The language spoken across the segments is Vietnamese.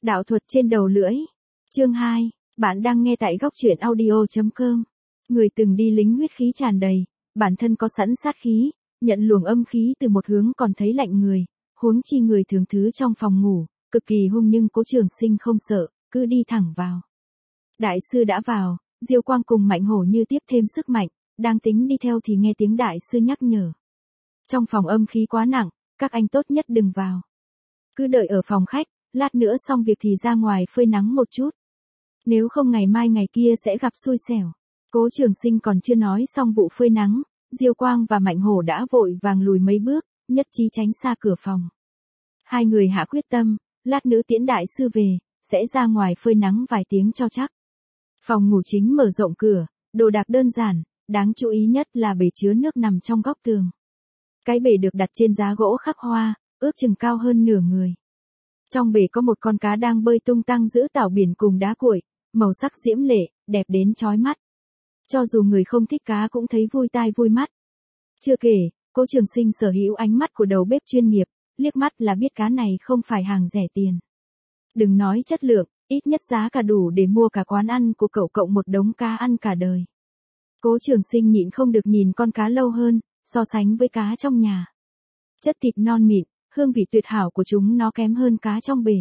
Đạo thuật trên đầu lưỡi. Chương 2, bạn đang nghe tại góc truyện audio.com. Người từng đi lính huyết khí tràn đầy, bản thân có sẵn sát khí, nhận luồng âm khí từ một hướng còn thấy lạnh người, huống chi người thường thứ trong phòng ngủ, cực kỳ hung nhưng Cố Trường Sinh không sợ, cứ đi thẳng vào. Đại sư đã vào, Diêu Quang cùng Mạnh Hổ như tiếp thêm sức mạnh, đang tính đi theo thì nghe tiếng đại sư nhắc nhở. Trong phòng âm khí quá nặng, các anh tốt nhất đừng vào. Cứ đợi ở phòng khách, lát nữa xong việc thì ra ngoài phơi nắng một chút. Nếu không ngày mai ngày kia sẽ gặp xui xẻo. Cố Trường Sinh còn chưa nói xong vụ phơi nắng, Diêu Quang và Mạnh Hổ đã vội vàng lùi mấy bước, nhất trí tránh xa cửa phòng. Hai người hạ quyết tâm, lát nữa tiễn đại sư về, sẽ ra ngoài phơi nắng vài tiếng cho chắc. Phòng ngủ chính mở rộng cửa, đồ đạc đơn giản, đáng chú ý nhất là bể chứa nước nằm trong góc tường. Cái bể được đặt trên giá gỗ khắc hoa, ước chừng cao hơn nửa người. Trong bể có một con cá đang bơi tung tăng giữa tảo biển cùng đá cuội, màu sắc diễm lệ, đẹp đến chói mắt. Cho dù người không thích cá cũng thấy vui tai vui mắt. Chưa kể, Cố Trường Sinh sở hữu ánh mắt của đầu bếp chuyên nghiệp, liếc mắt là biết cá này không phải hàng rẻ tiền. Đừng nói chất lượng, ít nhất giá cả đủ để mua cả quán ăn của cậu cộng một đống cá ăn cả đời. Cố Trường Sinh nhịn không được nhìn con cá lâu hơn, so sánh với cá trong nhà. Chất thịt non mịn, hương vị tuyệt hảo của chúng nó kém hơn cá trong bể.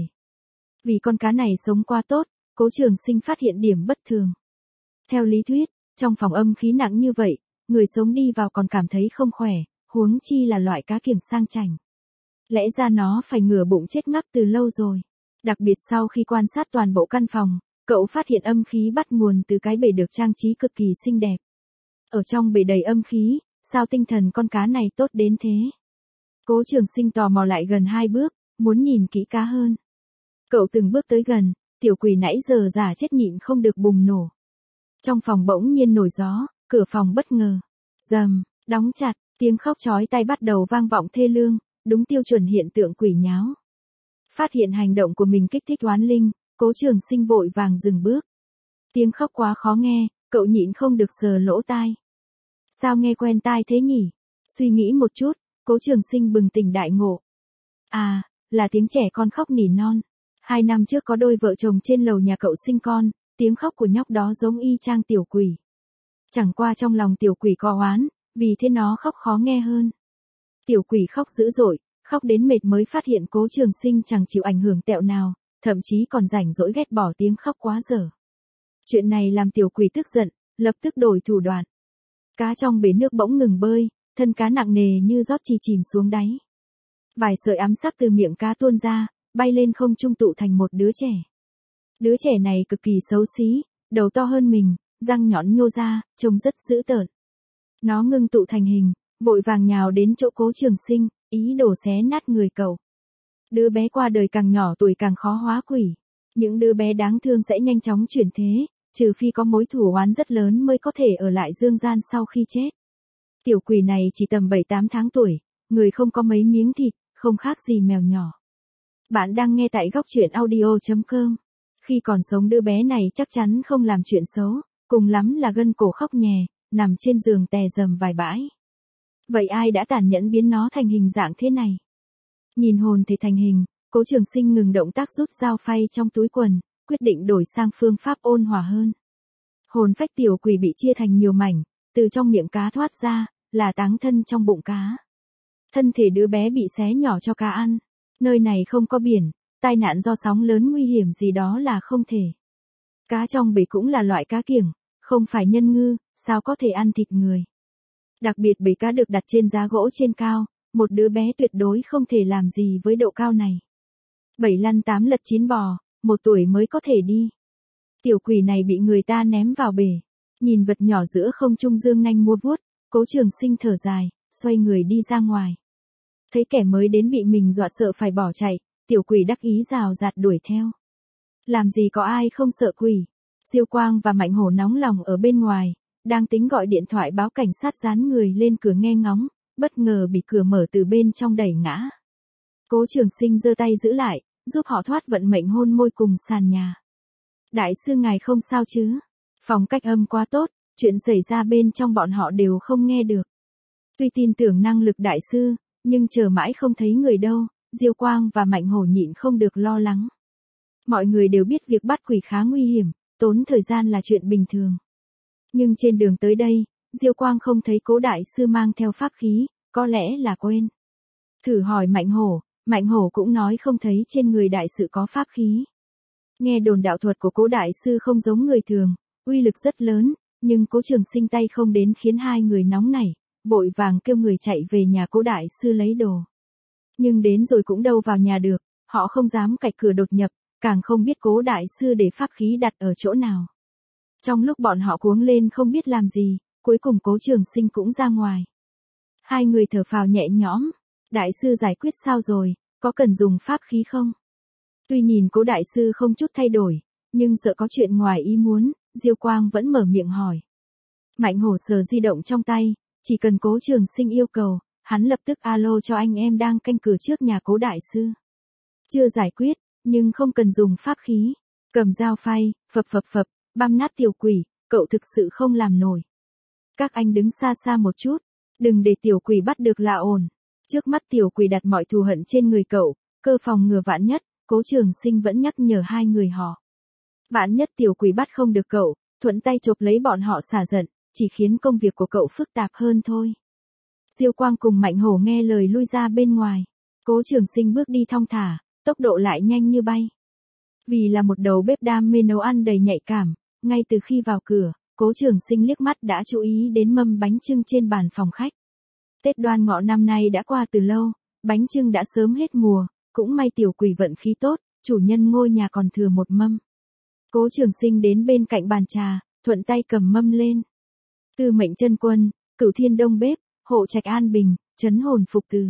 Vì con cá này sống quá tốt, Cố Trường Sinh phát hiện điểm bất thường. Theo lý thuyết, trong phòng âm khí nặng như vậy, người sống đi vào còn cảm thấy không khỏe, huống chi là loại cá kiểng sang chảnh. Lẽ ra nó phải ngửa bụng chết ngắp từ lâu rồi. Đặc biệt sau khi quan sát toàn bộ căn phòng, cậu phát hiện âm khí bắt nguồn từ cái bể được trang trí cực kỳ xinh đẹp. Ở trong bể đầy âm khí, sao tinh thần con cá này tốt đến thế? Cố Trường Sinh tò mò lại gần 2 bước, muốn nhìn kỹ cá hơn. Cậu từng bước tới gần, tiểu quỷ nãy giờ giả chết nhịn không được bùng nổ. Trong phòng bỗng nhiên nổi gió, cửa phòng bất ngờ rầm, đóng chặt, tiếng khóc chói tai bắt đầu vang vọng thê lương, đúng tiêu chuẩn hiện tượng quỷ nháo. Phát hiện hành động của mình kích thích oán linh, Cố Trường Sinh vội vàng dừng bước. Tiếng khóc quá khó nghe, cậu nhịn không được sờ lỗ tai. Sao nghe quen tai thế nhỉ? Suy nghĩ một chút, Cố Trường Sinh bừng tỉnh đại ngộ. À, là tiếng trẻ con khóc nỉ non. 2 năm trước có đôi vợ chồng trên lầu nhà cậu sinh con, tiếng khóc của nhóc đó giống y chang tiểu quỷ. Chẳng qua trong lòng tiểu quỷ có oán, vì thế nó khóc khó nghe hơn. Tiểu quỷ khóc dữ dội, khóc đến mệt mới phát hiện Cố Trường Sinh chẳng chịu ảnh hưởng tẹo nào, thậm chí còn rảnh rỗi ghét bỏ tiếng khóc quá dở. Chuyện này làm tiểu quỷ tức giận, lập tức đổi thủ đoạn. Cá trong bể nước bỗng ngừng bơi, thân cá nặng nề như rót chì chìm xuống đáy. Vài sợi ám sắc từ miệng cá tuôn ra, bay lên không trung tụ thành một đứa trẻ. Đứa trẻ này cực kỳ xấu xí, đầu to hơn mình, răng nhọn nhô ra, trông rất dữ tợn. Nó ngưng tụ thành hình, vội vàng nhào đến chỗ Cố Trường Sinh, ý đồ xé nát người cậu. Đứa bé qua đời càng nhỏ tuổi càng khó hóa quỷ. Những đứa bé đáng thương sẽ nhanh chóng chuyển thế, trừ phi có mối thù oán rất lớn mới có thể ở lại dương gian sau khi chết. Tiểu quỷ này chỉ tầm 7-8 tháng tuổi, người không có mấy miếng thịt, không khác gì mèo nhỏ. Bạn đang nghe tại góc truyện audio.com. Khi còn sống đứa bé này chắc chắn không làm chuyện xấu, cùng lắm là gân cổ khóc nhè, nằm trên giường tè dầm vài bãi. Vậy ai đã tàn nhẫn biến nó thành hình dạng thế này? Nhìn hồn thể thành hình, Cố Trường Sinh ngừng động tác rút dao phay trong túi quần, quyết định đổi sang phương pháp ôn hòa hơn. Hồn phách tiểu quỷ bị chia thành nhiều mảnh, từ trong miệng cá thoát ra, là táng thân trong bụng cá. Thân thể đứa bé bị xé nhỏ cho cá ăn. Nơi này không có biển, tai nạn do sóng lớn nguy hiểm gì đó là không thể. Cá trong bể cũng là loại cá kiểng, không phải nhân ngư, sao có thể ăn thịt người. Đặc biệt bể cá được đặt trên giá gỗ trên cao, một đứa bé tuyệt đối không thể làm gì với độ cao này. 7 lăn 8 lật 9 bò, 1 tuổi mới có thể đi. Tiểu quỷ này bị người ta ném vào bể, nhìn vật nhỏ giữa không trung dương nanh múa vuốt, Cố Trường Sinh thở dài, xoay người đi ra ngoài. Thấy kẻ mới đến bị mình dọa sợ phải bỏ chạy, tiểu quỷ đắc ý rào rạt đuổi theo. Làm gì có ai không sợ quỷ. Diêu Quang và Mạnh Hổ nóng lòng ở bên ngoài, đang tính gọi điện thoại báo cảnh sát dán người lên cửa nghe ngóng, bất ngờ bị cửa mở từ bên trong đẩy ngã. Cố Trường Sinh giơ tay giữ lại, giúp họ thoát vận mệnh hôn môi cùng sàn nhà. Đại sư ngài không sao chứ? Phòng cách âm quá tốt, chuyện xảy ra bên trong bọn họ đều không nghe được. Tuy tin tưởng năng lực đại sư, nhưng chờ mãi không thấy người đâu, Diêu Quang và Mạnh Hổ nhịn không được lo lắng. Mọi người đều biết việc bắt quỷ khá nguy hiểm, tốn thời gian là chuyện bình thường. Nhưng trên đường tới đây, Diêu Quang không thấy Cố đại sư mang theo pháp khí, có lẽ là quên. Thử hỏi Mạnh Hổ cũng nói không thấy trên người đại sư có pháp khí. Nghe đồn đạo thuật của Cố đại sư không giống người thường, uy lực rất lớn, nhưng Cố Trường Sinh tay không đến khiến hai người nóng nảy, vội vàng kêu người chạy về nhà Cố đại sư lấy đồ. Nhưng đến rồi cũng đâu vào nhà được, họ không dám cạch cửa đột nhập, càng không biết Cố đại sư để pháp khí đặt ở chỗ nào. Trong lúc bọn họ cuống lên không biết làm gì, cuối cùng Cố Trường Sinh cũng ra ngoài. Hai người thở phào nhẹ nhõm, đại sư giải quyết sao rồi, có cần dùng pháp khí không? Tuy nhìn Cố đại sư không chút thay đổi, nhưng sợ có chuyện ngoài ý muốn, Diêu Quang vẫn mở miệng hỏi. Mạnh Hổ sờ di động trong tay, chỉ cần Cố Trường Sinh yêu cầu, hắn lập tức alo cho anh em đang canh cửa trước nhà Cố đại sư. Chưa giải quyết, nhưng không cần dùng pháp khí. Cầm dao phay, phập, băm nát tiểu quỷ, cậu thực sự không làm nổi. Các anh đứng xa xa một chút, đừng để tiểu quỷ bắt được là ổn. Trước mắt tiểu quỷ đặt mọi thù hận trên người cậu, cơ phòng ngừa vạn nhất, Cố Trường Sinh vẫn nhắc nhở hai người họ. Vạn nhất tiểu quỷ bắt không được cậu, thuận tay chộp lấy bọn họ xả giận, chỉ khiến công việc của cậu phức tạp hơn thôi. Diêu Quang cùng Mạnh Hổ nghe lời lui ra bên ngoài. Cố Trường Sinh bước đi thong thả, tốc độ lại nhanh như bay. Vì là một đầu bếp đam mê nấu ăn đầy nhạy cảm, ngay từ khi vào cửa, Cố Trường Sinh liếc mắt đã chú ý đến mâm bánh chưng trên bàn phòng khách. Tết Đoan Ngọ năm nay đã qua từ lâu, bánh chưng đã sớm hết mùa, cũng may tiểu quỷ vận khí tốt, chủ nhân ngôi nhà còn thừa một mâm. Cố Trường Sinh đến bên cạnh bàn trà, thuận tay cầm mâm lên. Tư Mệnh Chân Quân, Cửu Thiên Đông Bếp, Hộ Trạch An Bình, Trấn Hồn Phục Từ.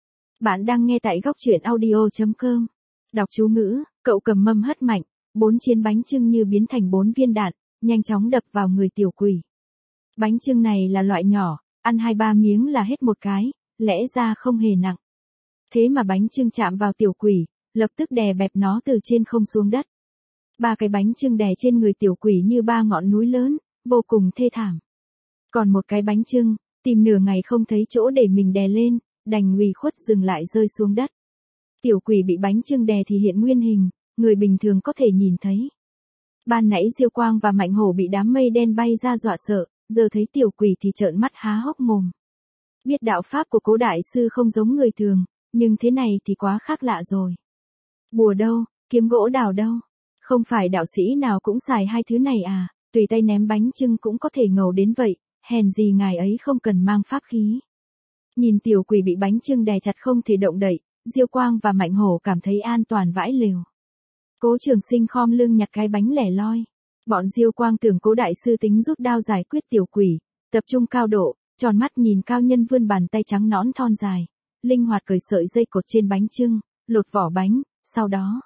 Bạn đang nghe tại góc truyện audio.com. Đọc chú ngữ, cậu cầm mâm hất mạnh, 4 chiên bánh chưng như biến thành 4 viên đạn, nhanh chóng đập vào người tiểu quỷ. Bánh chưng này là loại nhỏ, ăn 2-3 miếng là hết một cái, lẽ ra không hề nặng. Thế mà bánh chưng chạm vào tiểu quỷ, lập tức đè bẹp nó từ trên không xuống đất. 3 cái bánh chưng đè trên người tiểu quỷ như 3 ngọn núi lớn, vô cùng thê thảm. Còn một cái bánh chưng, tìm nửa ngày không thấy chỗ để mình đè lên, đành ủy khuất dừng lại rơi xuống đất. Tiểu quỷ bị bánh chưng đè thì hiện nguyên hình, người bình thường có thể nhìn thấy. Ban nãy Diêu Quang và Mạnh Hổ bị đám mây đen bay ra dọa sợ, giờ thấy tiểu quỷ thì trợn mắt há hốc mồm. Biết đạo pháp của Cố đại sư không giống người thường, nhưng thế này thì quá khác lạ rồi. Bùa đâu, kiếm gỗ đào đâu? Không phải đạo sĩ nào cũng xài hai thứ này à, tùy tay ném bánh chưng cũng có thể ngầu đến vậy, hèn gì ngài ấy không cần mang pháp khí. Nhìn tiểu quỷ bị bánh chưng đè chặt không thể động đậy, Diêu Quang và Mạnh Hổ cảm thấy an toàn vãi lều. Cố Trường Sinh khom lưng nhặt cái bánh lẻ loi. Bọn Diêu Quang tưởng Cố đại sư tính rút đao giải quyết tiểu quỷ, tập trung cao độ, tròn mắt nhìn cao nhân vươn bàn tay trắng nõn thon dài, linh hoạt cởi sợi dây cột trên bánh chưng, lột vỏ bánh, sau đó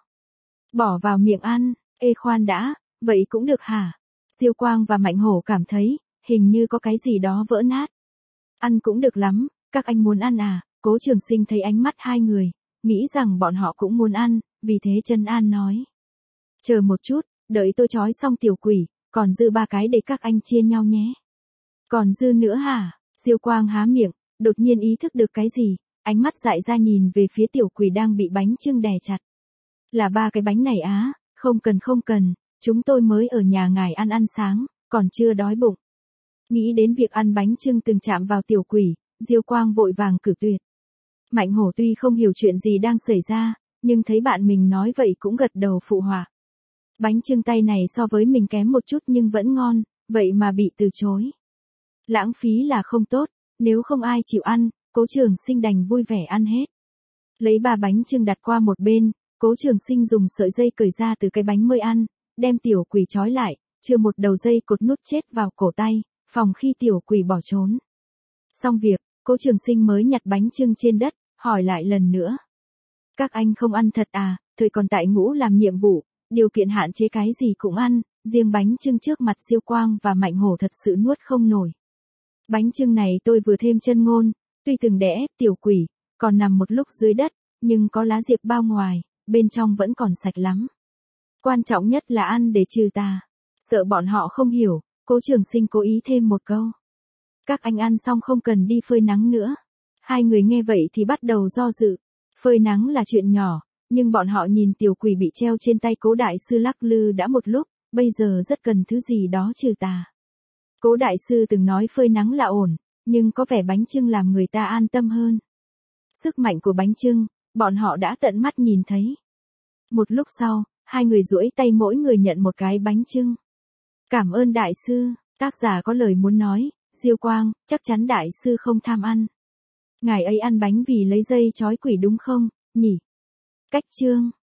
bỏ vào miệng ăn. Ê khoan đã, vậy cũng được hả? Diêu Quang và Mạnh Hổ cảm thấy, hình như có cái gì đó vỡ nát. Ăn cũng được lắm, các anh muốn ăn à? Cố Trường Sinh thấy ánh mắt hai người, nghĩ rằng bọn họ cũng muốn ăn, vì thế trấn an nói. Chờ một chút, đợi tôi trói xong tiểu quỷ, còn dư 3 cái để các anh chia nhau nhé. Còn dư nữa hả? Diêu Quang há miệng, đột nhiên ý thức được cái gì, ánh mắt dại ra nhìn về phía tiểu quỷ đang bị bánh chưng đè chặt. Là 3 cái bánh này á, không cần, chúng tôi mới ở nhà ngài ăn sáng, còn chưa đói bụng. Nghĩ đến việc ăn bánh chưng từng chạm vào tiểu quỷ, Diêu Quang vội vàng cử tuyệt. Mạnh Hổ tuy không hiểu chuyện gì đang xảy ra, nhưng thấy bạn mình nói vậy cũng gật đầu phụ họa. Bánh chưng tay này so với mình kém một chút nhưng vẫn ngon, vậy mà bị từ chối. Lãng phí là không tốt, nếu không ai chịu ăn, Cố Trường Sinh đành vui vẻ ăn hết. Lấy 3 bánh chưng đặt qua một bên, Cố Trường Sinh dùng sợi dây cởi ra từ cái bánh mới ăn, đem tiểu quỷ trói lại, chừa một đầu dây cột nút chết vào cổ tay, phòng khi tiểu quỷ bỏ trốn. Xong việc, Cố Trường Sinh mới nhặt bánh chưng trên đất, hỏi lại lần nữa. Các anh không ăn thật à? Thời còn tại ngũ làm nhiệm vụ, điều kiện hạn chế cái gì cũng ăn, riêng bánh chưng trước mặt Diêu Quang và Mạnh Hổ thật sự nuốt không nổi. Bánh chưng này tôi vừa thêm chân ngôn, tuy từng đè ép tiểu quỷ, còn nằm một lúc dưới đất, nhưng có lá diệp bao ngoài, bên trong vẫn còn sạch lắm. Quan trọng nhất là ăn để trừ tà. Sợ bọn họ không hiểu, Cố Trường Sinh cố ý thêm một câu. Các anh ăn xong không cần đi phơi nắng nữa. Hai người nghe vậy thì bắt đầu do dự. Phơi nắng là chuyện nhỏ, Nhưng bọn họ nhìn tiểu quỷ bị treo trên tay Cố đại sư lắc lư đã một lúc, bây giờ rất cần thứ gì đó trừ tà. Cố đại sư từng nói phơi nắng là ổn, nhưng có vẻ bánh chưng làm người ta an tâm hơn. Sức mạnh của bánh chưng, bọn họ đã tận mắt nhìn thấy. Một lúc sau, hai người duỗi tay mỗi người nhận một cái bánh chưng. Cảm ơn đại sư, tác giả có lời muốn nói, Diêu Quang, chắc chắn đại sư không tham ăn. Ngài ấy ăn bánh vì lấy dây trói quỷ đúng không, nhỉ? Cách chương